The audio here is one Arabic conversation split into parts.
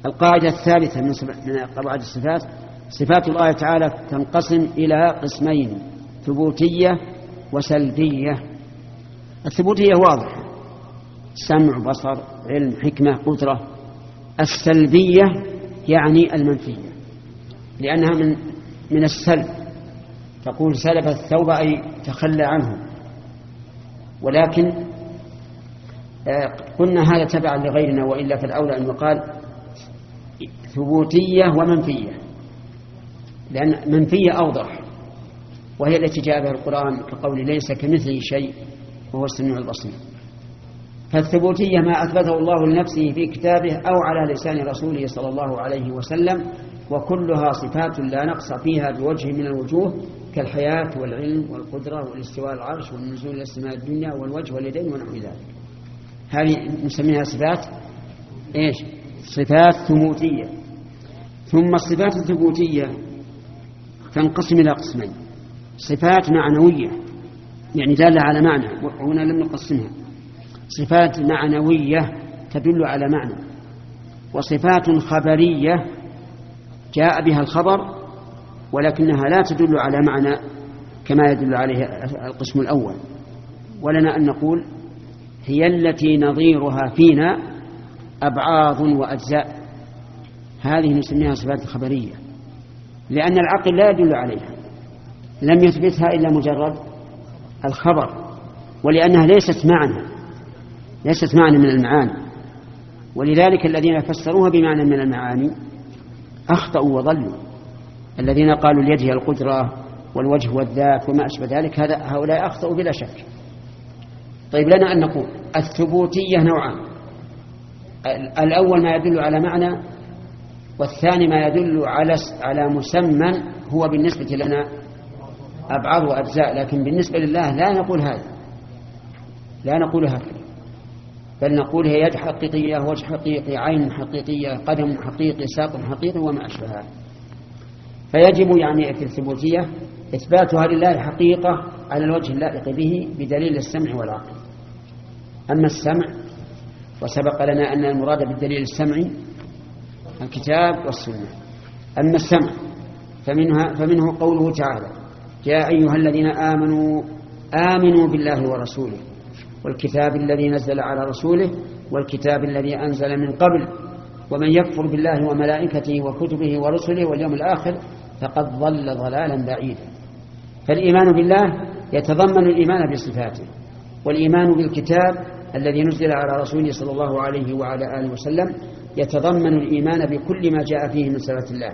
القاعدة الثالثة من قواعد الصفات: صفات الله تعالى تنقسم إلى قسمين: ثبوتية وسلبية. الثبوتية واضحة: سمع، بصر، علم، حكمة، قدرة. السلبية يعني المنفية، لأنها من السلب، تقول سلب الثوب أي تخلى عنه، ولكن قلنا هذا تبعا لغيرنا، وإلا فالأولى أن يقال ثبوتية ومنفية، لأن منفية أوضح، وهي التي جاء بها القرآن كقول ليس كمثله شيء وهو السميع البصير. فالثبوتية ما أثبته الله لنفسه في كتابه أو على لسان رسوله صلى الله عليه وسلم، وكلها صفات لا نقص فيها بوجه من الوجوه، كالحياة والعلم والقدرة والاستواء على العرش والنزول إلى السماء الدنيا والوجه واليدين ونحو ذلك. هذه نسميها صفات إيش؟ صفات ثبوتية. ثم الصفات الثبوتية تنقسم إلى قسمين: صفات معنوية يعني دالة على معنى، وهنا لم نقسمها، صفات معنوية تدل على معنى، وصفات خبرية جاء بها الخبر ولكنها لا تدل على معنى كما يدل عليه القسم الأول. ولنا أن نقول هي التي نظيرها فينا أبعاض وأجزاء، هذه نسميها صفات خبرية، لأن العقل لا يدل عليها، لم يثبتها إلا مجرد الخبر، ولأنها ليست معنى من المعاني، ولذلك الذين فسروها بمعنى من المعاني أخطأوا وضلوا. الذين قالوا اليد هي القدرة والوجه والذات وما أشبه ذلك، هؤلاء أخطأوا بلا شك. طيب، لنا أن نقول الثبوتية نوعان: الأول ما يدل على معنى، والثاني ما يدل على مسمى هو بالنسبة لنا أبعاد وأجزاء، لكن بالنسبة لله لا نقول هذا، لا نقول هكذا، بل نقول هي يد حقيقية، وجه حقيقي، عين حقيقية، قدم حقيقي، ساق حقيقي وما أشبهها. فيجب يعني في الثبوتية إثباتها لله حقيقة على الوجه اللائق به بدليل السمع والعقل. أما السمع وسبق لنا أن المراد بالدليل السمعي الكتاب والسنة. أما السمع فمنه قوله تعالى: يا أيها الذين آمنوا بالله ورسوله والكتاب الذي نزل على رسوله والكتاب الذي أنزل من قبل ومن يكفر بالله وملائكته وكتبه ورسله واليوم الآخر فقد ضل ضلالا بعيدا. فالإيمان بالله يتضمن الإيمان بصفاته، والإيمان بالكتاب الذي نزل على رسوله صلى الله عليه وعلى آله وسلم يتضمن الإيمان بكل ما جاء فيه من صفات الله،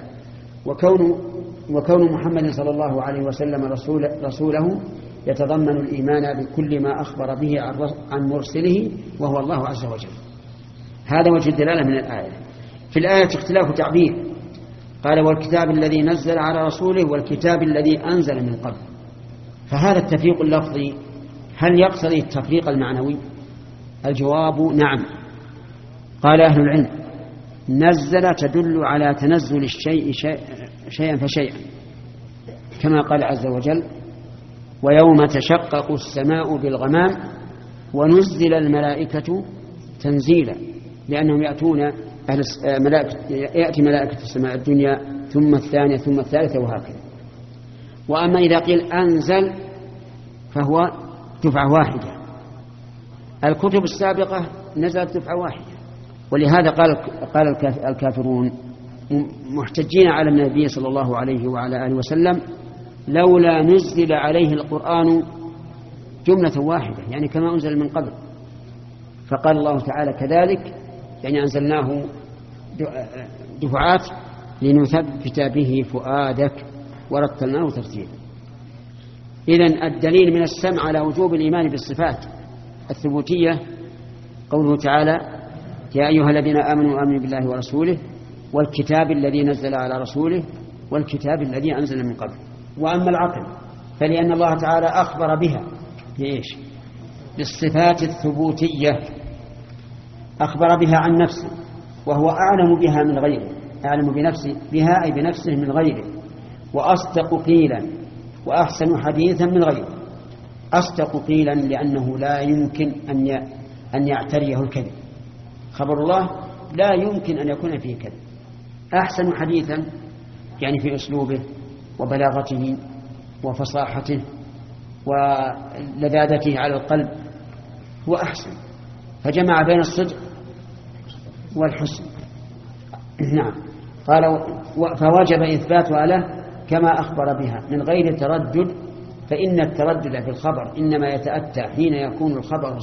وكون محمد صلى الله عليه وسلم رسوله يتضمن الإيمان بكل ما أخبر به عن مرسله وهو الله عز وجل. هذا وجه الدلالة من الآية. في الآية اختلاف تعبير، قال: والكتاب الذي نزل على رسوله والكتاب الذي أنزل من قبل. فهذا التفريق اللفظي هل يقتضي التفريق المعنوي؟ الجواب نعم. قال أهل العلم: نزل تدل على تنزل الشيء شيئا فشيئا، كما قال عز وجل: ويوم تشقق السماء بالغمام ونزل الملائكة تنزيلا، لأنهم يأتي ملائكة السماء الدنيا ثم الثانية ثم الثالثة وهكذا. وأما إذا قيل أنزل فهو دفعة واحدة، الكتب السابقة نزلت دفعة واحدة، ولهذا قال الكافرون محتجين على النبي صلى الله عليه وعلى آله وسلم: لولا نزل عليه القرآن جملة واحدة، يعني كما أنزل من قبل. فقال الله تعالى: كذلك يعني أنزلناه دفعات لنثبت به فؤادك ورتلناه ترتيلا. إذن الدليل من السمع على وجوب الإيمان بالصفات الثبوتية قوله تعالى: يا أيها الذين آمنوا بالله ورسوله والكتاب الذي نزل على رسوله والكتاب الذي أنزل من قبل. وأما العقل فلأن الله تعالى أخبر بها بإيش؟ بالصفات الثبوتية، أخبر بها عن نفسه، وهو أعلم بها من غيره، أعلم بها أي بنفسه من غيره، وأصدق قيلا وأحسن حديثا من غيره. أصدق قيلا لأنه لا يمكن أن يعتريه الكذب، خبر الله لا يمكن أن يكون فيه كذب. أحسن حديثا يعني في أسلوبه وبلاغته وفصاحته ولذاذته على القلب هو أحسن، فجمع بين الصدق والحسن. نعم. قال فوجب إثباتها له كما أخبر بها من غير تردد، فإن التردد في الخبر إنما يتأتى حين يكون الخبر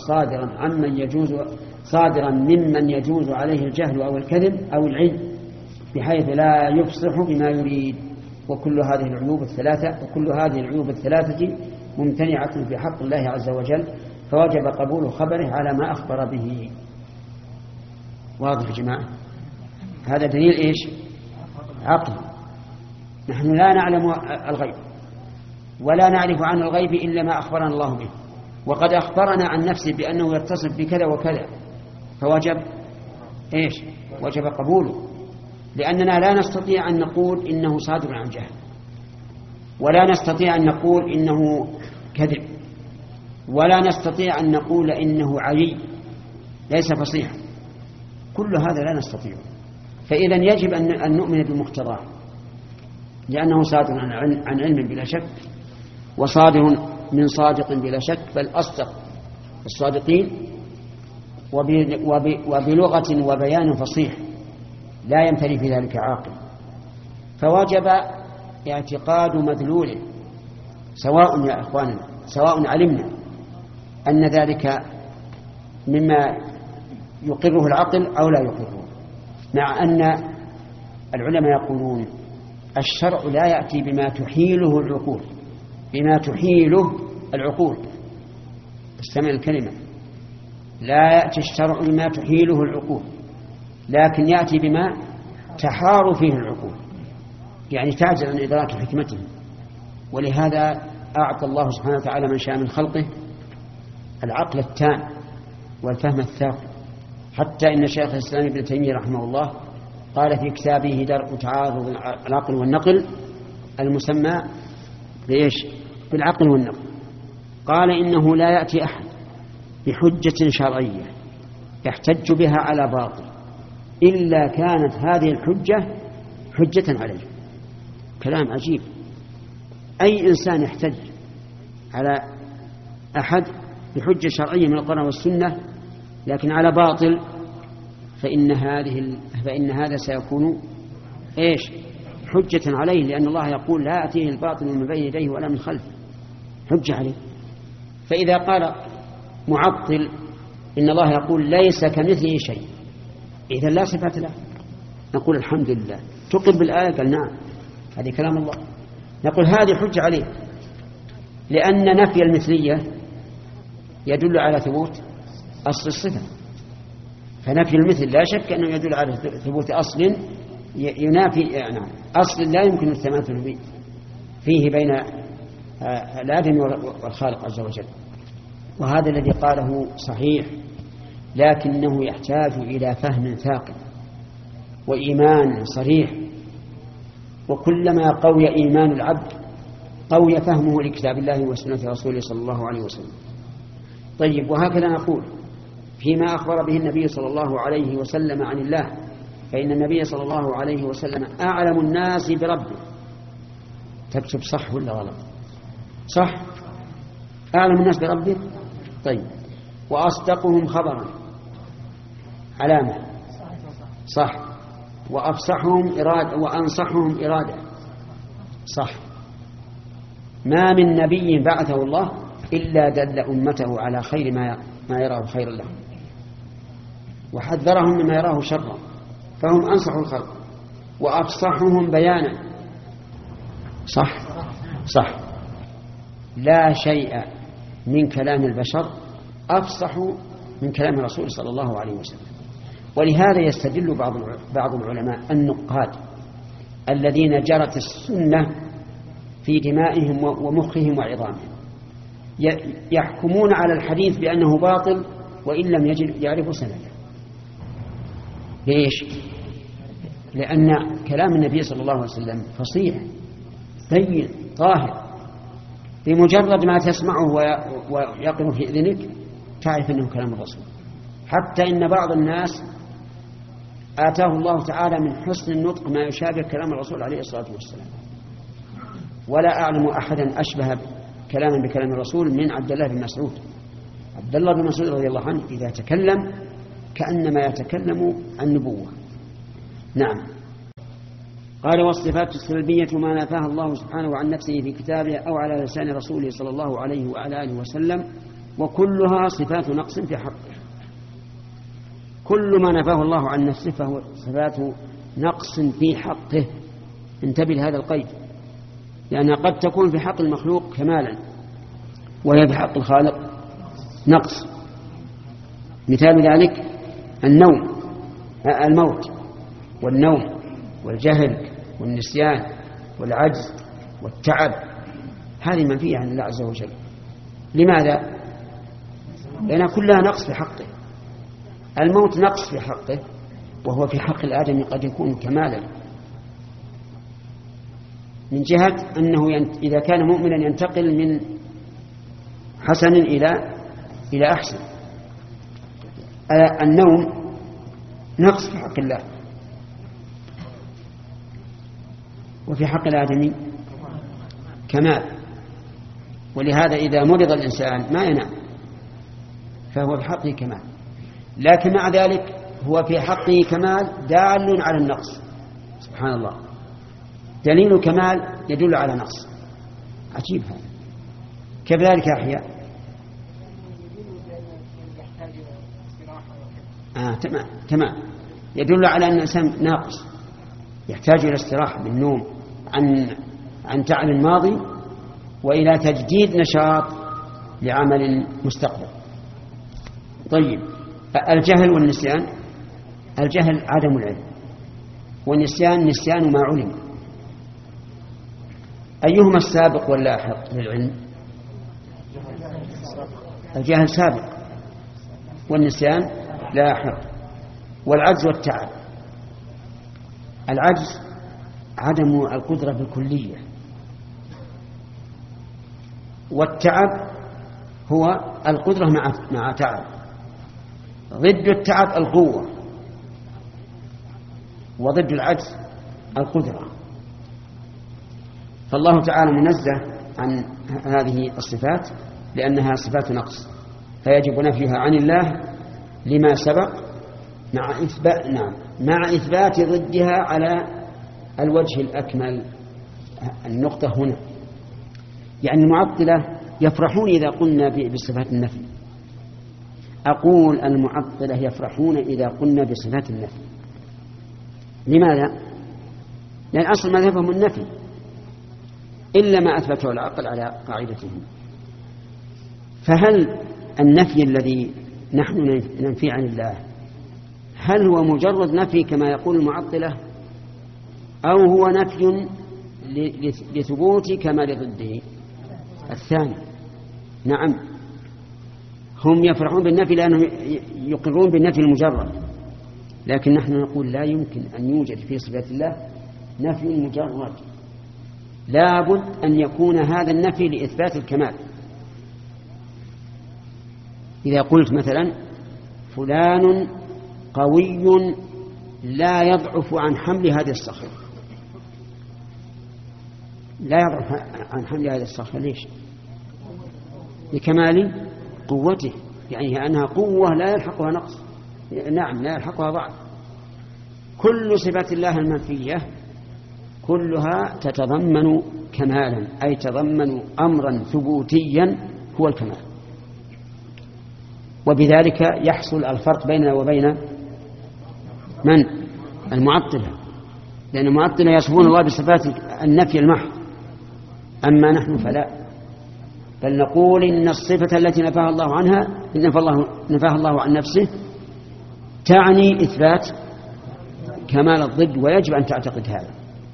صادرا ممن يجوز عليه الجهل أو الكذب أو العلم بحيث لا يفصح بما يريد. وكل هذه العيوب الثلاثة ممتنعة في حق الله عز وجل، فوجب قبول خبره على ما أخبر به. واضح يا جماعة؟ هذا دليل إيش؟ عقل. نحن لا نعلم الغيب ولا نعرف عن الغيب إلا ما أخبرنا الله به، وقد أخبرنا عن نفسه بأنه يتصف بكذا وكذا، فوجب إيش؟ وجب قبوله، لأننا لا نستطيع أن نقول إنه صادر عن جهل، ولا نستطيع أن نقول إنه كذب، ولا نستطيع أن نقول إنه عيي ليس فصيحا. كل هذا لا نستطيع. فإذا يجب أن نؤمن بمقتضاه، لأنه صادر عن علم بلا شك، وصادر من صادق بلا شك، بل أصدق الصادقين، وبلغة وبيان فصيح لا يمتلي في ذلك عاقل. فوجب اعتقاد مدلوله، سواء يا أخواننا سواء علمنا أن ذلك مما يقره العقل أو لا يقره، مع أن العلماء يقولون الشرع لا يأتي بما تحيله العقول، استمع الكلمة، لا يأتي الشرع بما تحيله العقول، لكن يأتي بما تحار فيه العقول، يعني تعجز عن إدراك حكمته. ولهذا أعطى الله سبحانه وتعالى من شاء من خلقه العقل التام والفهم الثاقب، حتى إن شيخ الإسلام ابن تيمية رحمه الله قال في كتابه درء تعارض العقل والنقل المسمى بإيش؟ بالعقل والنقل، قال إنه لا يأتي أحد بحجة شرعية يحتج بها على باطل إلا كانت هذه الحجة حجة عليه. كلام عجيب. أي إنسان يحتج على أحد بحجة شرعية من القرآن والسنة لكن على باطل، فإن هذا سيكون إيش؟ حجة عليه، لأن الله يقول لا يأتيه الباطل من بين يديه ولا من خلفه، حجة عليه. فإذا قال معطل إن الله يقول ليس كمثله شيء، إذن لا صفات له، نقول الحمد لله. تقر بالآية؟ قال نعم، هذه كلام الله. نقول هذه حجة عليه، لأن نفي المثلية يدل على ثبوت أصل الصفة، فنفي المثل لا شك أنه يدل على ثبوت أصل ينافي يعني أصل لا يمكن التماثل فيه بين الآدم والخالق عز وجل. وهذا الذي قاله صحيح، لكنه يحتاج إلى فهم ثاقب وإيمان صريح، وكلما قوي إيمان العبد قوي فهمه لكتاب الله وسنة رسوله صلى الله عليه وسلم. طيب، وهكذا نقول فيما أخبر به النبي صلى الله عليه وسلم عن الله، فإن النبي صلى الله عليه وسلم أعلم الناس بربه. تكتب صح ولا غلط؟ صح، أعلم الناس بربه. طيب، وأصدقهم خبرا، علامة صح، وأفصحهم إرادة وأنصحهم إرادة صح. ما من نبي بعثه الله إلا دل أمته على خير ما يراه خيرا لهم، وحذرهم مما يراه شرا، فهم أنصح الخلق وأفصحهم بيانا صح. صح، لا شيء من كلام البشر أفصح من كلام الرسول صلى الله عليه وسلم. ولهذا يستدل بعض العلماء النقاد الذين جرت السنة في دمائهم ومخهم وعظامهم، يحكمون على الحديث بأنه باطل وإن لم يعرفوا سنده. ليش؟ لأن كلام النبي صلى الله عليه وسلم فصيح بين طاهر، بمجرد ما تسمعه ويقر في إذنك تعرف أنه كلام الرسول. حتى إن بعض الناس آتاه الله تعالى من حسن النطق ما يشابه كلام الرسول عليه الصلاة والسلام. ولا أعلم أحدا أشبه كلاما بكلام الرسول من عبد الله بن مسعود. عبد الله بن مسعود رضي الله عنه إذا تكلم كأنما يتكلم عن نبوة. نعم. قال والصفات السلبية ما نفاها الله سبحانه عن نفسه في كتابه أو على لسان رسوله صلى الله عليه وعلى آله وسلم، وكلها صفات نقص في حقه. كل ما نفاه الله عن نفسه فهو صفات نقص في حقه. انتبه لهذا القيد، لأنها قد تكون في حق المخلوق كمالا وهي في حق الخالق نقص. مثال ذلك الموت والنوم والجهل والنسيان والعجز والتعب، هذه منفية عن الله عز وجل. لماذا؟ لأنها كلها نقص في حقه. الموت نقص في حقه، وهو في حق الآدم قد يكون كمالا، من جهة أنه إذا كان مؤمنا ينتقل من حسن إلى أحسن. النوم نقص في حق الله، وفي حق الآدمي كمال. ولهذا إذا مرض الإنسان ما ينام فهو في حقه كمال، لكن مع ذلك هو في حقه كمال دال على النقص. سبحان الله، دليل كمال يدل على نقص. عجيب هذا. كذلك أحياء تمام يدل على أن الإنسان ناقص يحتاج إلى استراحة بالنوم عن تعب ماضي وإلى تجديد نشاط لعمل مستقبل. طيب، الجهل والنسيان. الجهل عدم العلم، والنسيان نسيان ما علم. أيهما السابق واللاحق للعلم؟ الجهل سابق والنسيان لاحق. والعجز والتعب. العجز عدم القدرة بالكلية، والتعب هو القدرة مع تعب. ضد التعب القوة، وضد العجز القدرة. فالله تعالى منزه عن هذه الصفات لأنها صفات نقص، فيجب نفيها عن الله لما سبق مع إثبات ضدها على الوجه الأكمل. النقطة هنا يعني المعطلة يفرحون إذا قلنا بصفات النفي. أقول المعطلة يفرحون إذا قلنا بصفات النفي. لماذا؟ لأن أصل مذهبهم النفي إلا ما أثبته العقل على قاعدتهم. فهل النفي الذي نحن ننفي عن الله هل هو مجرد نفي كما يقول المعطلة، أو هو نفي لثبوت كمال ضده؟ الثاني. نعم، هم يفرحون بالنفي لأنهم يقرون بالنفي المجرد، لكن نحن نقول لا يمكن أن يوجد في صفات الله نفي مجرد، لابد أن يكون هذا النفي لإثبات الكمال. إذا قلت مثلا فلان قوي لا يضعف عن حمل هذه الصخرة، لا يضعف عن حمل هذه الصخرة، ليش؟ لكمال قوته، يعني أنها قوة لا يلحقها نقص، نعم لا يلحقها ضعف. كل صفات الله المنفية كلها تتضمن كمالا، أي تضمن أمرا ثبوتيا هو الكمال. وبذلك يحصل الفرق بيننا وبين من؟ المعطلة، لأن المعطلة يصفون الله بصفات النفي المحض، أما نحن فلا، بل نقول إن الصفة التي نفاها الله عنها نفاها الله عن نفسه تعني إثبات كمال الضد، ويجب أن تعتقد هذا.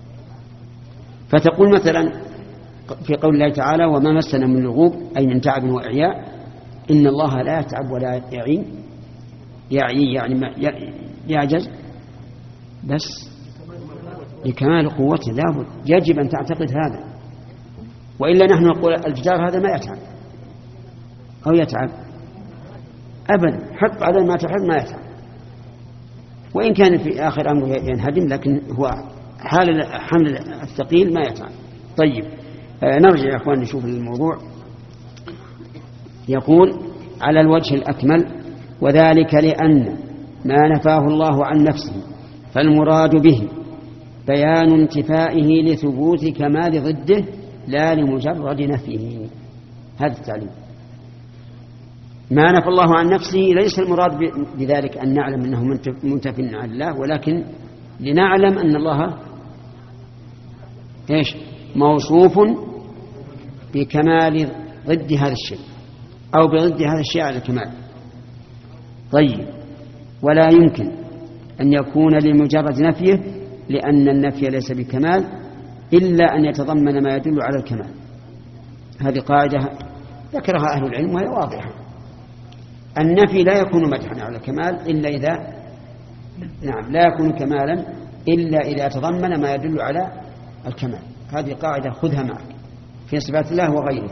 فتقول مثلا في قول الله تعالى وما مسنا من لغوب أي من تعب وإعياء، إن الله لا يتعب ولا يعي يعني يعجز، بس لكمال قوته لابد، يجب أن تعتقد هذا، وإلا نحن نقول الجدار هذا ما يتعب أو يتعب أبدا، حط على ما تحب ما يتعب. وإن كان في آخر أمره ينهدم، لكن هو حال حمل الثقيل ما يفعل. طيب نرجع يا أخوان نشوف الموضوع. يقول على الوجه الأكمل: وذلك لأن ما نفاه الله عن نفسه فالمراد به بيان انتفائه لثبوت كمال ضده لا لمجرد نفيه. هذا التعليم. ما نفى الله عن نفسه ليس المراد بذلك أن نعلم أنه منتف عن الله، ولكن لنعلم أن الله موصوف بكمال ضد هذا الشيء أو بضد هذا الشيء على الكمال. طيب ولا يمكن أن يكون لمجرد نفيه، لأن النفي ليس بكمال إلا أن يتضمن ما يدل على الكمال. هذه قاعدة ذكرها أهل العلم وهي واضحة. النفي لا يكون مدحا على الكمال إلا إذا لا يكون كمالا إلا إذا تضمن ما يدل على الكمال. هذه قاعدة خذها معك في صفات الله وغيره.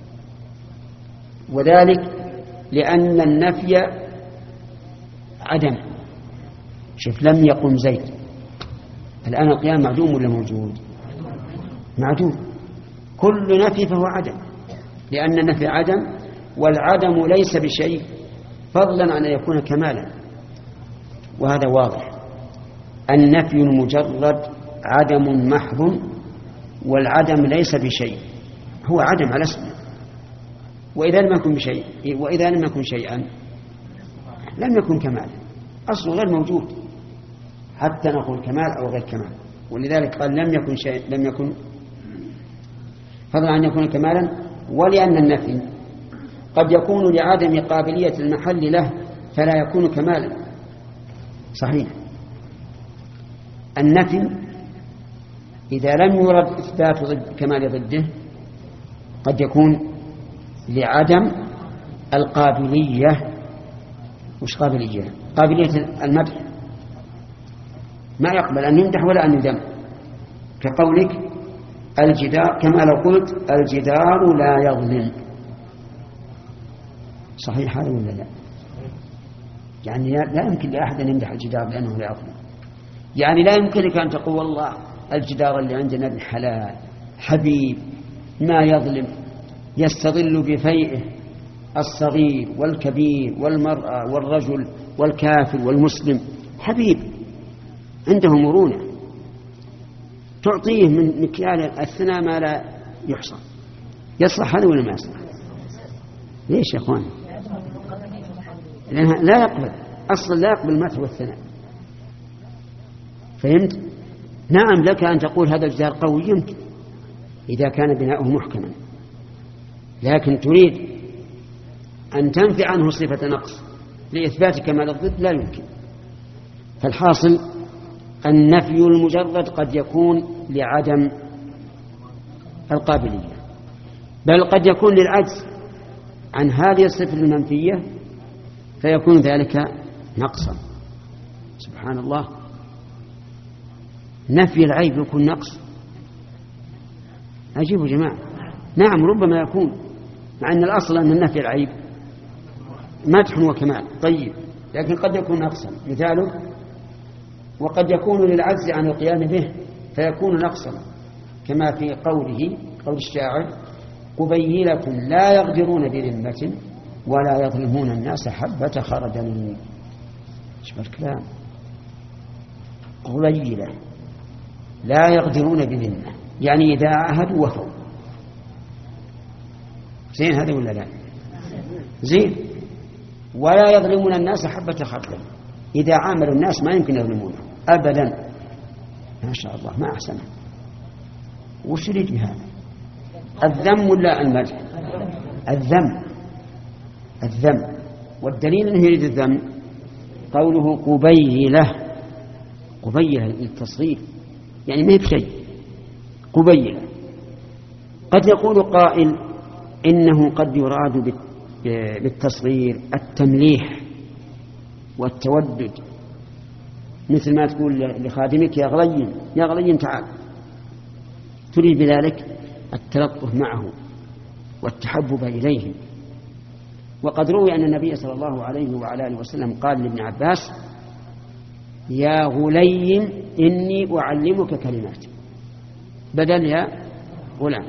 وذلك لأن النفي عدم. شوف، لم يقم زيد، الآن القيام معدوم ولا موجود؟ معدوم. كل نفي فهو عدم، لأن النفي عدم، والعدم ليس بشيء فضلا عن أن يكون كمالا. وهذا واضح. النفي المجرد عدم محض، والعدم ليس بشيء، هو عدم على اسمه. وإذا لم يكن بشيء، وإذا لم يكن شيئا لم يكن كمالا، أصله غير موجود حتى نقول كمال أو غير كمال. ولذلك قال لم يكن شيء، لم يكن فضلا عن يكون كمالا. ولأن النفي قد يكون لعدم قابلية المحل له فلا يكون كمالا. صحيح، النفي إذا لم يرد إثبات كمال ضده قد يكون لعدم القابلية. وش قابلية؟ قابلية المدح، ما يقبل أن يمدح ولا أن يذم، كقولك الجدار، كما لو قلت الجدار لا يظلم. صحيح هذا ولا لا؟ يعني لا يمكن لأحد أن يمدح الجدار لأنه لا يظلم. يعني لا يمكنك أن تقول والله الجدار اللي عندنا بالحلال حبيب ما يظلم، يستظل بفيئه الصغير والكبير والمرأة والرجل والكافر والمسلم، حبيب عنده مرونة، تعطيه من مكيال الثناء ما لا يحصى. يصلح هذا ولا ما يصلح؟ ليش يا أخوان؟ لأنها لا يقبل، أصلا لا يقبل المدح والثناء. فهمت؟ نعم لك أن تقول هذا الجدار قوي، يمكن إذا كان بناؤه محكما، لكن تريد أن تنفي عنه صفة نقص لإثبات كمال الضد، لا يمكن. فالحاصل النفي المجرد قد يكون لعدم القابلية، بل قد يكون للعجز عن هذه الصفة المنفية فيكون ذلك نقصا. سبحان الله، نفي العيب يكون نقص؟ عجيب يا جماعة. نعم ربما يكون، مع أن الأصل أن النفي العيب مدح وكمال. طيب، لكن قد يكون نقصا. مثاله وقد يكون للعجز عن القيام به فيكون نقصا، كما في قوله قول الشاعر قبيلة لا يغدرون بذمة ولا يظلمون الناس حبة خردل. شوف الكلام، قبيلة لا يغدرون بذمة، يعني إذا عاهدوا وفوا. زين هذا ولا لا؟ زين. ولا يظلمون الناس حبة خردل، إذا عاملوا الناس ما يمكن يظلمونه أبدا. ما شاء الله، ما أحسنه. وش يريد بهذا؟ الذم ولا المدح؟ الذم. والدليل أنه يريد الذم قوله قبيلة للتصغير، يعني ما هي بشيء، قبيلة. قد يقول قائل إنه قد يراد بالتصغير التمليح والتودد، مثل ما تقول لخادمك يا غليم تعال، تريد بذلك التلطف معه والتحبب إليه. وقد روي أن النبي صلى الله عليه وعلى آله وسلم قال لابن عباس يا غلي إني أعلمك كلمات، بدل يا غلام.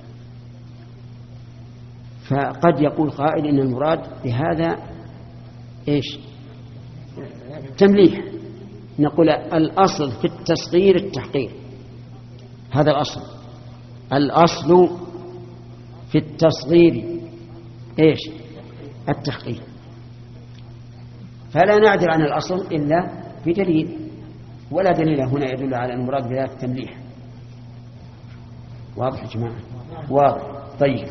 فقد يقول قائل إن المراد بهذا إيش؟ تمليح. نقول الأصل في التصغير التحقير، هذا الأصل في التصغير إيش؟ التحقير، فلا نعدل عن الأصل إلا بدليل، ولا دليل هنا يدل على المراد بذلك التمليح. واضح يا جماعة؟ واضح. طيب،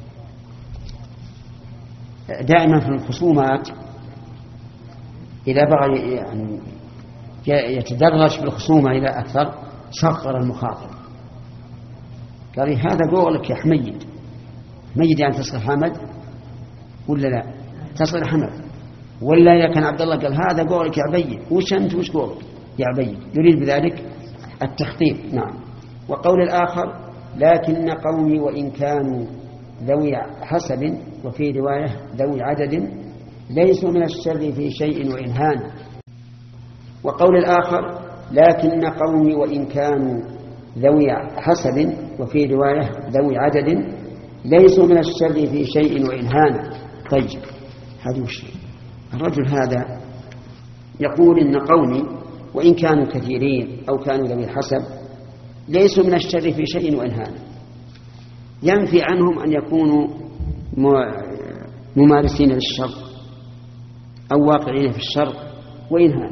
دائما في الخصومات إذا بغى يعني يتدرج في الخصومة إلى أكثر صغر المخاطب، قال هذا قولك يا حميد. حميد يعني تصغر حمد ولا لا؟ تصغر حمد. ولا إذا كان عبد الله قال هذا قولك يا عبيد، وش أنت وش قولك يا عبيد، يريد بذلك التخطيب. نعم. وقول الآخر لكن قومي وإن كانوا ذوي حسب، وفي رواية ذوي عدد، ليسوا من الشر في شيء وإن هان. وقول الآخر لكن قومي وإن كانوا ذوي حسب، وفي رواية ذوي عدد، ليسوا من الشر في شيء وإن هان. طيب، هذا وش الرجل هذا يقول إن قومي وإن كانوا كثيرين أو كانوا ذوي الحسب ليسوا من الشر في شيء وإن هان، ينفي عنهم أن يكونوا ممارسين للشر أو واقعين في الشر وإن هان.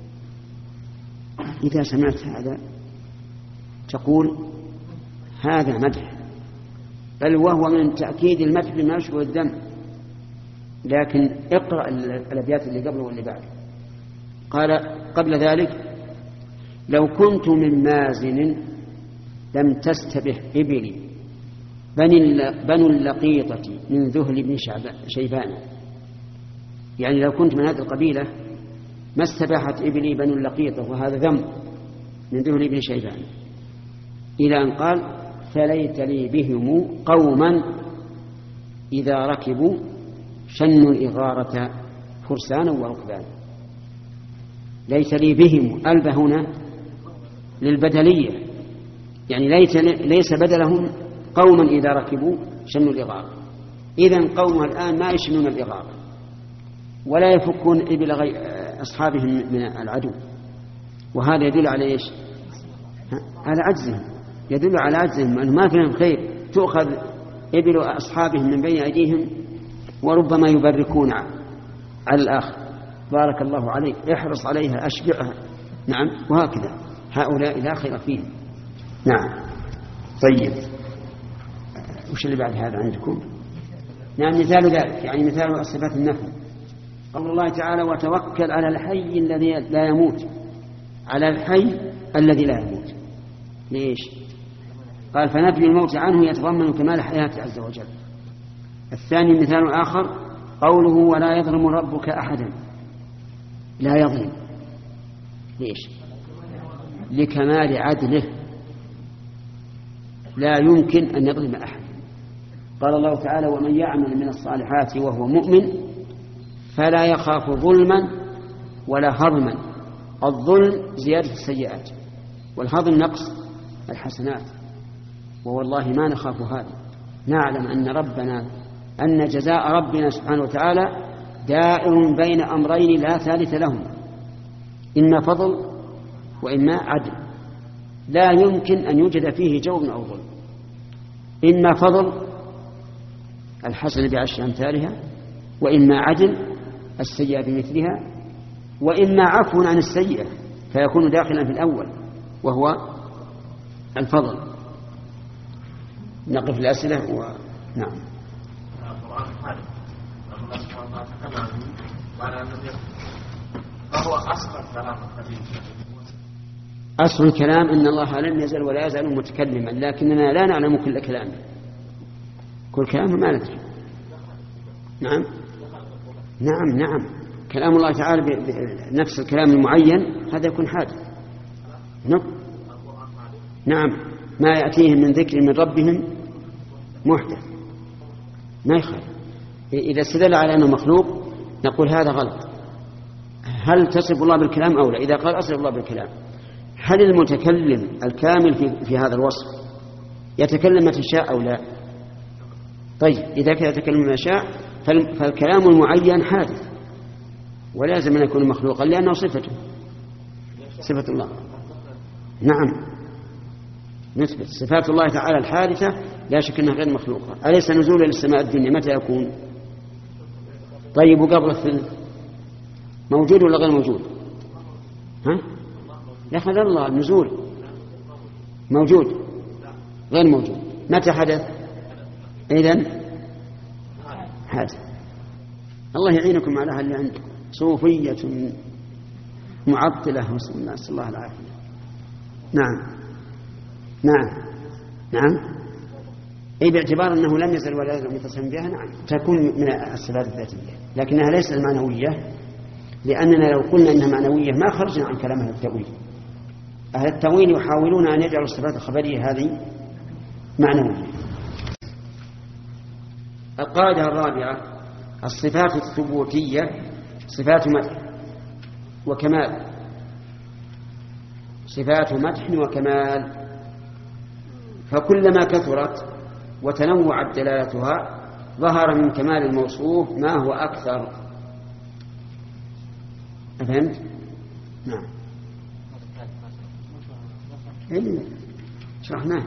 إذا سمعت هذا تقول هذا مدح، بل وهو من تأكيد المدح بما يشبه الذم. لكن اقرأ الأبيات اللي قبله واللي بعده. قال قبل ذلك لو كنت من مازن لم تستبح إبلي بنو اللقيطة من ذهل بن شيبان. يعني لو كنت من هذه القبيلة ما استباحت إبلي بنو اللقيطة، وهذا ذم من ذهل بن شيبان. إلى أن قال فليت لي بهم قوما إذا ركبوا شنوا الإغارة فرسانا وركبانا. ليت لي بهم، ألب هنا للبدلية، يعني ليس بدلهم قوما إذا ركبوا شنوا الإغارة. إذن قومها الآن ما يشنون الإغارة ولا يفكون إبل أصحابهم من العدو، وهذا يدل على إيش؟ على عجزهم، يدل على عجزهم أنه ما فيهم خير. تؤخذ إبل أصحابهم من بين أيديهم وربما يبركون على الآخر. بارك الله عليك، احرص عليها، أشبعها. نعم، وهكذا هؤلاء لا خير فيهم. نعم. طيب، وش اللي بعد هذا عندكم؟ نعم، مثال ذلك يعني مثال صفات النفي قول الله تعالى وتوكل على الحي الذي لا يموت. على الحي الذي لا يموت. ليش؟ قال فنفي الموت عنه يتضمن كمال حياته عز وجل. الثاني مثال آخر قوله ولا يظلم ربك أحدا. لا يظلم. ليش؟ لكمال عدله، لا يمكن أن يظلم أحد. قال الله تعالى ومن يعمل من الصالحات وهو مؤمن فلا يخاف ظلما ولا هضما. الظلم زيادة السيئات، والهضم نقص الحسنات. ووالله ما نخاف هذا، نعلم أن جزاء ربنا سبحانه وتعالى دائر بين أمرين لا ثالث لهم، إما فضل وإما عدل، لا يمكن أن يوجد فيه جور أو ظلم. إما فضل الحسن بعشر أمثالها، وإما عدل السيئة بمثلها، وإما عفو عن السيئة فيكون داخلا في الأول وهو الفضل. نقف الأسئلة نعم. أصل الكلام أن الله لم يزل ولا يزال متكلما، لكننا لا نعلم كل كلامه، كل كلامه ما ندري. نعم نعم نعم، كلام الله تعالى بنفس الكلام المعين هذا يكون حادث. نعم، ما يأتيهم من ذكر من ربهم محدث ما يخالف. إذا استدل على أنه مخلوق نقول هذا غلط، هل تصف الله بالكلام أو لا؟ إذا قال أصف الله بالكلام، هل المتكلم الكامل في هذا الوصف يتكلم متى شاء أو لا؟ طيب إذا كان يتكلم ما شاء فالكلام المعين حادث ولازم أن يكون مخلوقا لأنه صفة الله. نعم نثبت صفات الله تعالى الحادثة لا شك أنها غير مخلوقة. أليس نزول للسماء الدنيا متى يكون؟ طيب وقبل الثلث موجود ولا غير موجود؟ ها؟ يحمد الله النزول موجود غير موجود. متى حدث؟ إذن حدث. الله يعينكم على اللي عندكم صوفية معطلة نسأل الله العافية. نعم أي باعتبار أنه لم يزل ولا يزل متصم بها نعم تكون من الصفات الذاتية، لكنها ليست المعنوية، لأننا لو قلنا إنها معنوية ما خرجنا عن كلام أهل التأويل. أهل التأويل يحاولون أن يجعلوا الصفات الخبرية هذه معنوية. القاعدة الرابعة الصفات الثبوتية صفات مدح وكمال. صفات مدح وكمال، فكلما كثرت وتنوعت دلالتها ظهر من كمال الموصوف ما هو أكثر. أفهمت؟ نعم شرحناه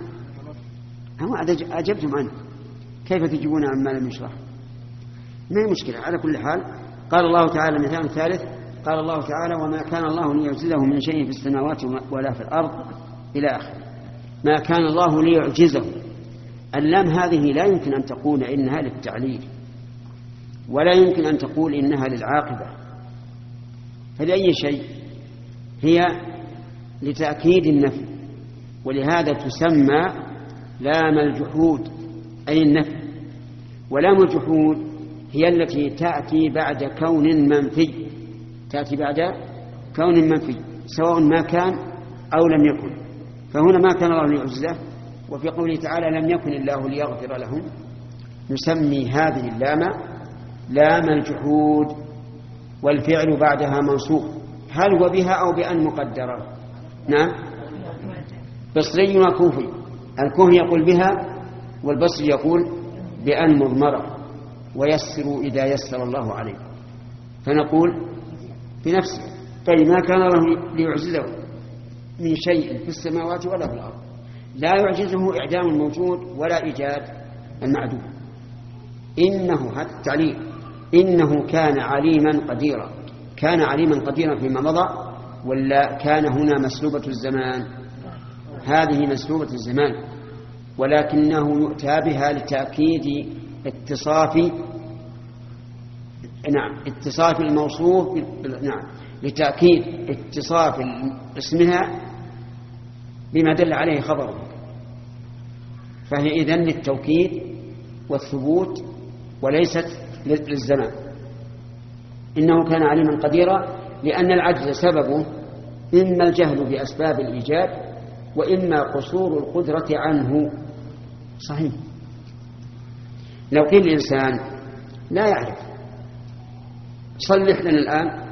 أجبتم عنه، كيف تجيبون عما لم يشرح؟ ما هي مشكلة. على كل حال قال الله تعالى مثال ثالث قال الله تعالى وما كان الله ليعجزه من شيء في السماوات ولا في الأرض إلى آخر. ما كان الله ليعجزه، اللام هذه لا يمكن أن تقول إنها للتعليل ولا يمكن أن تقول إنها للعاقبة، فلأي شيء هي لتأكيد النفي، ولهذا تسمى لام الجحود أي النفي. ولام الجحود هي التي تأتي بعد كون منفي، تأتي بعد كون منفي سواء ما كان أو لم يكن. فهنا ما كان الله ليعجزه، وفي قوله تعالى لم يكن الله ليغفر لهم نسمي هذه اللام لام الجحود، والفعل بعدها منصوب. هل هو بها أو بأن مقدرة؟ نعم بصري وكوفي. الكوفي يقول بها والبصري يقول بأن مضمرة، ويسروا إذا يسر الله عليه، فنقول بنفسه. طيب ما كان الله ليعجزه من شيء في السماوات ولا في الأرض، لا يعجزه إعدام الموجود ولا إيجاد المعدوم. إنه هذا التعليل إنه كان عليما قديرا. كان عليما قديرا فيما مضى ولا كان هنا مسلوبة الزمان؟ هذه مسلوبة الزمان، ولكنه يؤتى بها لتأكيد اتصاف الموصوف لتأكيد اتصاف اسمها بما دل عليه خبره، فهي إذن للتوكيد والثبوت وليست للزمان. إنه كان عليما قديرا، لأن العجز سببه إما الجهل بأسباب الإيجاد وإما قصور القدرة عنه. صحيح. لو قيل الإنسان لا يعرف صلح لنا الآن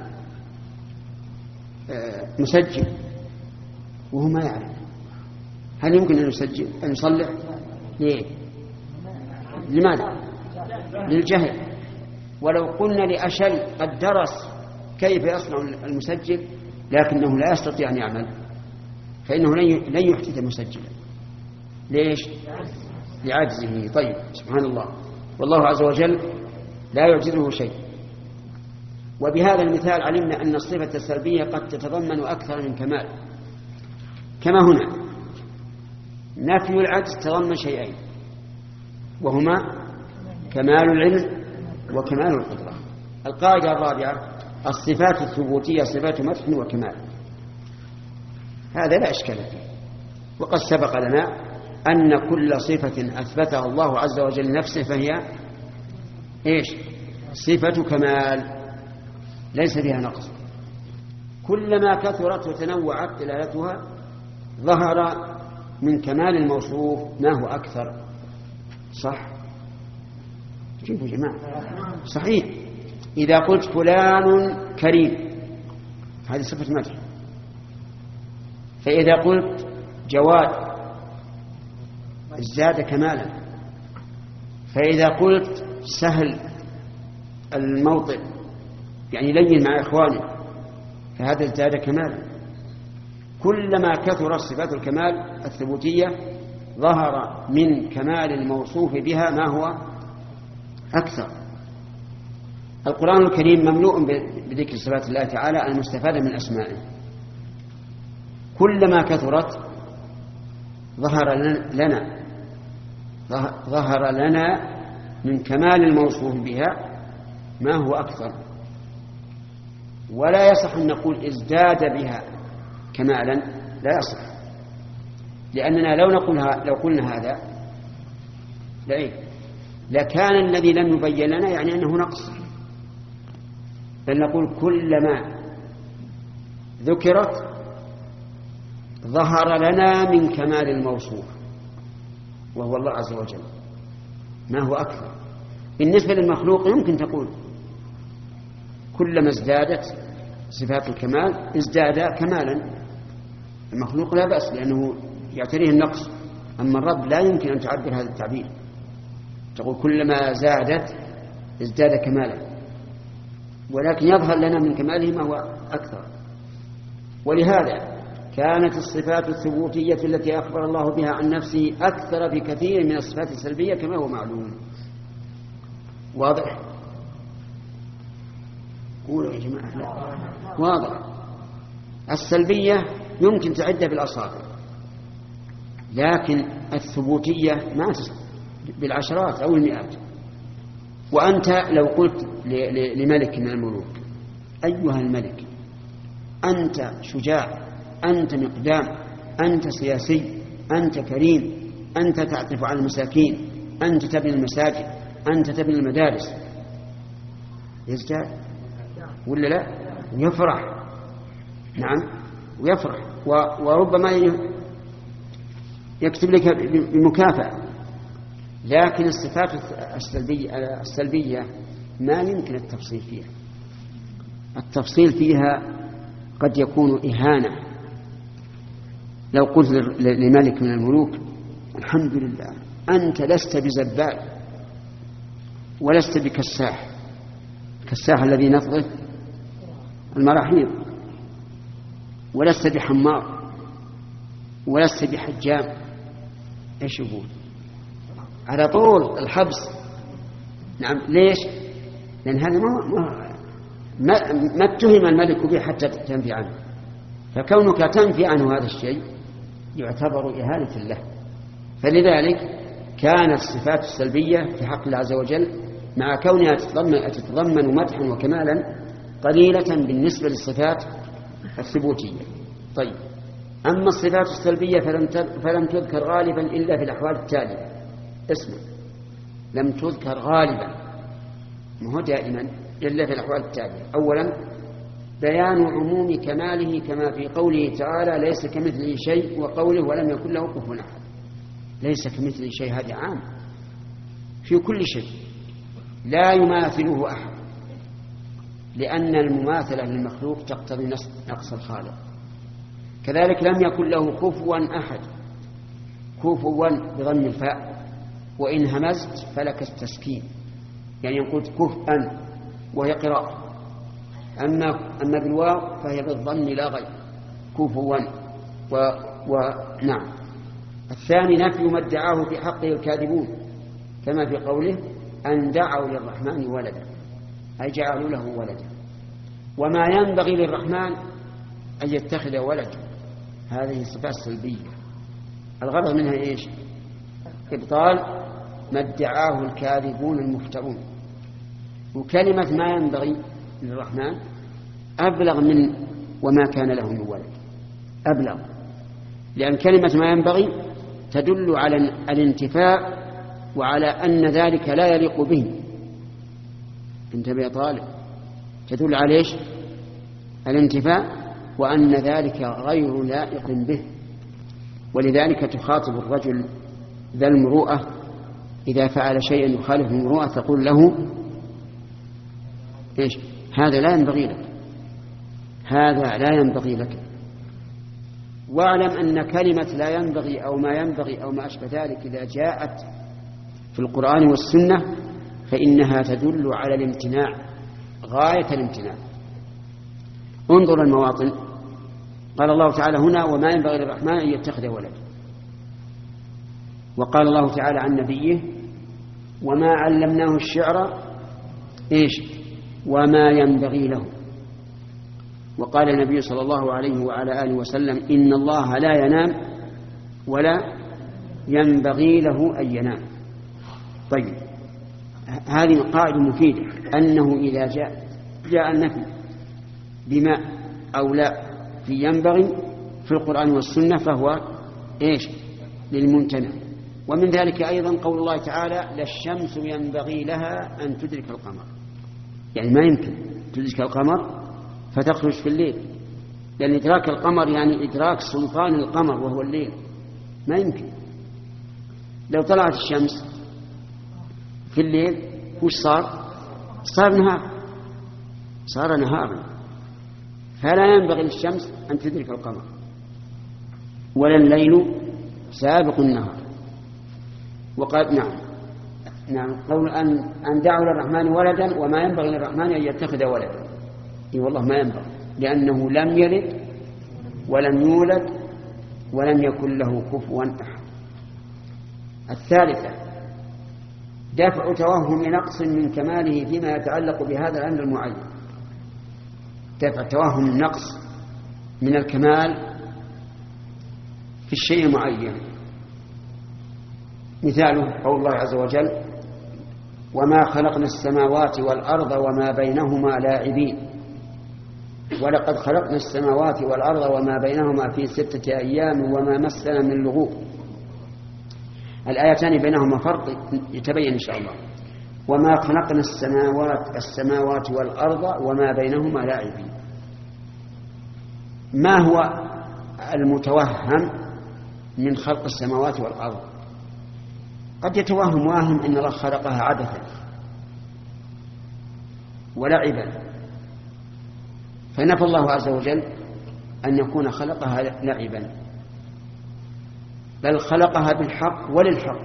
مسجل وهو ما يعرف، هل يمكن أن يسجل أن يصلح؟ ليه؟ لماذا؟ للجهل. ولو قلنا لأشل قد درس كيف يصنع المسجل لكنه لا يستطيع أن يعمل، فإنه لن يحدث مسجلا. ليش؟ لعجزه. طيب سبحان الله، والله عز وجل لا يعجزه شيء. وبهذا المثال علمنا أن الصفة السلبية قد تتضمن أكثر من كمال، كما هنا نفي العجز تضمن شيئين وهما كمال العلم وكمال القدرة. القاعدة الرابعة الصفات الثبوتية صفات مدح وكمال. هذا لا إشكال فيه، وقد سبق لنا أن كل صفة أثبتها الله عز وجل لنفسه فهي إيش؟ صفة كمال ليس فيها نقص. كلما كثرت وتنوعت دلالتها ظهر من كمال الموصوف ما هو أكثر. صح؟ شوفوا يا جماعة، صحيح. إذا قلت فلان كريم هذه صفة مدح. فإذا قلت جواد ازداد كمالا، فإذا قلت سهل الموطن يعني لين مع إخوانه فهذا ازداد كمالا. كلما كثرت صفات الكمال الثبوتية ظهر من كمال الموصوف بها ما هو أكثر. القرآن الكريم مملوء بذكر صفات الله تعالى المستفادة من أسمائه، كلما كثرت ظهر لنا من كمال الموصوف بها ما هو أكثر. ولا يصح أن نقول ازداد بها كمالا، لا يصح، لأننا لو قلنا هذا لكان الذي لم يبين لنا يعني أنه نقص، بل نقول كلما ذكرت ظهر لنا من كمال الموصوف وهو الله عز وجل ما هو أكثر. بالنسبة للمخلوق يمكن تقول كلما ازدادت صفات الكمال ازداد كمالا، المخلوق لا بأس لأنه يعتريه النقص، أما الرب لا يمكن أن تعبر هذا التعبير، تقول كلما زادت ازداد كمالا، ولكن يظهر لنا من كماله ما هو أكثر. ولهذا كانت الصفات الثبوتية التي أخبر الله بها عن نفسه أكثر بكثير من الصفات السلبية كما هو معلوم. واضح؟ قولوا يا جماعة. لا. واضح. السلبية يمكن تعدها بالأصابع، لكن الثبوتية ما بالعشرات أو المئات. وأنت لو قلت لملك من الملوك أيها الملك أنت شجاع، أنت مقدام، أنت سياسي، أنت كريم، أنت تعطف على المساكين، أنت تبني المساجد، أنت تبني المدارس، يزداد ولا لا؟ ويفرح. نعم ويفرح، وربما يكتب لك بمكافأة. لكن الصفات السلبية ما يمكن التفصيل فيها. التفصيل فيها قد يكون إهانة. لو قلت لملك من الملوك الحمد لله أنت لست بزبال ولست بكساح، كساح الذي نفضه المراحيض، ولست بحمار ولست بحجام، ايش يقول؟ على طول الحبس. نعم ليش؟ لأن هذا ما اتهم الملك به حتى تنفي عنه، فكونك تنفي عنه هذا الشيء يعتبر إهانة له. فلذلك كانت الصفات السلبية في حق الله عز وجل مع كونها تتضمن مدحا وكمالا قليلة بالنسبة للصفات الثبوتية. طيب، أما الصفات السلبية فلم تذكر غالبا إلا في الأحوال التالية. اسمع، لم تذكر غالبا، ما هو دائما، إلا في الأحوال التالية. أولا بيان عموم كماله كما في قوله تعالى ليس كمثله شيء، وقوله ولم يكن له كفوا أحد. ليس كمثله شيء هذا عام في كل شيء، لا يماثله أحد، لأن المماثلة للمخلوق تقتضي نقص الخالق. كذلك لم يكن له كفوا أحد، كفوا بضم الفاء، وإن همزت فلك التسكين، يعني قلت كفءا وهي قراءة، أما بالواو فهي بالضم لا غير، كفوا نعم. الثاني نفي ما ادعاه في حقه الكاذبون كما في قوله أن دعوا للرحمن ولدا، أي جعلوا له ولدا، وما ينبغي للرحمن أن يتخذ ولدا. هذه صفات سلبية الغرض منها إيش؟ إبطال ما ادعاه الكاذبون المفترون. وكلمة ما ينبغي للرحمن أبلغ من وما كان له من ولد، أبلغ، لأن كلمة ما ينبغي تدل على الانتفاء وعلى أن ذلك لا يليق به. انتبه يا طالب، تدل على إيش؟ الانتفاء، وأن ذلك غير لائق به. ولذلك تخاطب الرجل ذا المروءة إذا فعل شيئا يخالف المروءة تقول له إيش؟ هذا لا ينبغي لك، هذا لا ينبغي لك. واعلم أن كلمة لا ينبغي أو ما ينبغي أو ما أشبه ذلك إذا جاءت في القرآن والسنة فإنها تدل على الامتناع غاية الامتناع. انظر المواطن، قال الله تعالى هنا وما ينبغي للرحمن أن يتخذ ولد، وقال الله تعالى عن نبيه وما علمناه الشعر وما ينبغي له. وقال النبي صلى الله عليه وعلى آله وسلم إن الله لا ينام ولا ينبغي له أن ينام. طيب، هذه القاعدة مفيدة، أنه إذا جاء النفي بما أو لا في ينبغي في القرآن والسنة فهو للممتنع. ومن ذلك أيضا قول الله تعالى لا الشمس ينبغي لها أن تدرك القمر، يعني ما يمكن تدرك القمر فتخرج في الليل، لأن إدراك القمر يعني إدراك سلطان القمر وهو الليل، ما يمكن. لو طلعت الشمس في الليل وش صار نهار، صار نهارا، فلا ينبغي للشمس أن تدرك القمر ولا الليل سابق النهار. وقال نعم قول أن دعوا للرحمن ولدا وما ينبغي للرحمن أن يتخذ ولدا، والله ما ينبغي، لأنه لم يلد ولم يولد ولم يكن له كفوا أحد. الثالثة دفع توهم نقص من كماله فيما يتعلق بهذا الأمر المعين، دفع توهم النقص من الكمال في الشيء المعين. مثاله قول الله عز وجل وما خلقنا السماوات والأرض وما بينهما لاعبين، ولقد خلقنا السماوات والأرض وما بينهما في 6 أيام وما مسنا من لغوب. الآيتان بينهما فرق يتبين إن شاء الله. وما خلقنا السماوات والأرض وما بينهما لاعبين. ما هو المتوهم من خلق السماوات والأرض؟ قد يتوهم واهم إن الله خلقها عبثا ولعبا، فنفى الله عز وجل أن يكون خلقها لعبا، بل خلقها بالحق وللحق.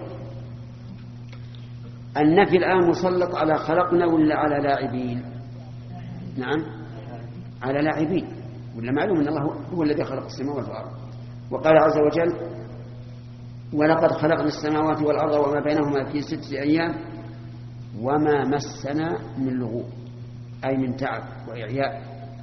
النفي الآن مسلط على خلقنا ولا على لاعبين؟ نعم على لاعبين، ولا معلوم أن الله هو الذي خلق السماوات والأرض. وقال عز وجل ولقد خلقنا السماوات والأرض وما بينهما في 6 أيام وما مسنا من لغوب، أي من تعب وإعياء.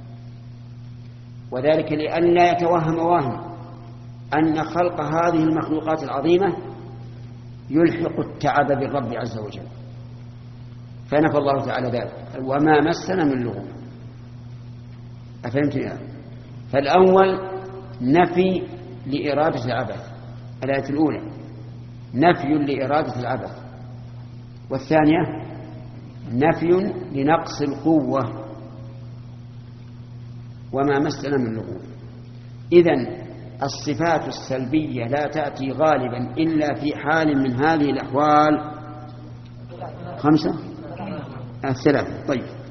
وذلك لأن لا يتوهم واهم أن خلق هذه المخلوقات العظيمة يلحق التعب بالرب عز وجل، فنفى الله تعالى ذلك وما مسنا من لغوب. أفهمت يا؟ فالأول نفي لإرادة العبث، الآية الأولى نفي لإرادة العبث، والثانية نفي لنقص القوة وما مسنا من لغوب. إذن الصفات السلبية لا تأتي غالبا إلا في حال من هذه الأحوال 5 3. طيب